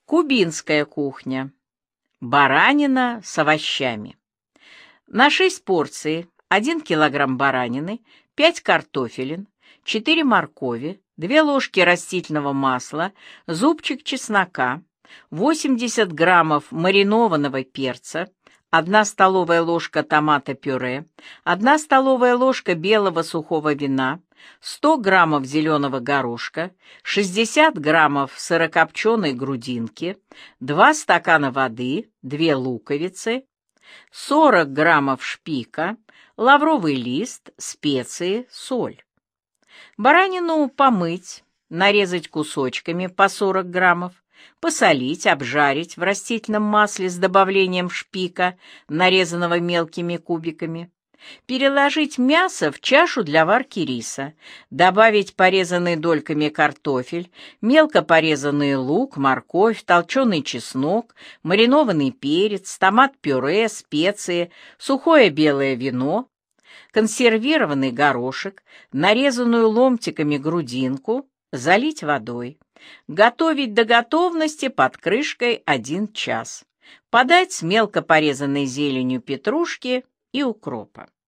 Кубинская кухня. Баранина с овощами. На 6 порций 1 килограмм баранины, 5 картофелин, 4 моркови, 2 ложки растительного масла, зубчик чеснока, 80 граммов маринованного перца, 1 столовая ложка томата-пюре, 1 столовая ложка белого сухого вина, 100 граммов зеленого горошка, 60 граммов сырокопченой грудинки, 2 стакана воды, 2 луковицы, 40 граммов шпика, лавровый лист, специи, соль. Баранину помыть, нарезать кусочками по 40 граммов, посолить, обжарить в растительном масле с добавлением шпика, нарезанного мелкими кубиками. Переложить мясо в чашу для варки риса, добавить порезанный дольками картофель, мелко порезанный лук, морковь, толченый чеснок, маринованный перец, томат-пюре, специи, сухое белое вино, консервированный горошек, нарезанную ломтиками грудинку, залить водой. Готовить до готовности под крышкой 1 час. Подать с мелко порезанной зеленью петрушки и укропа.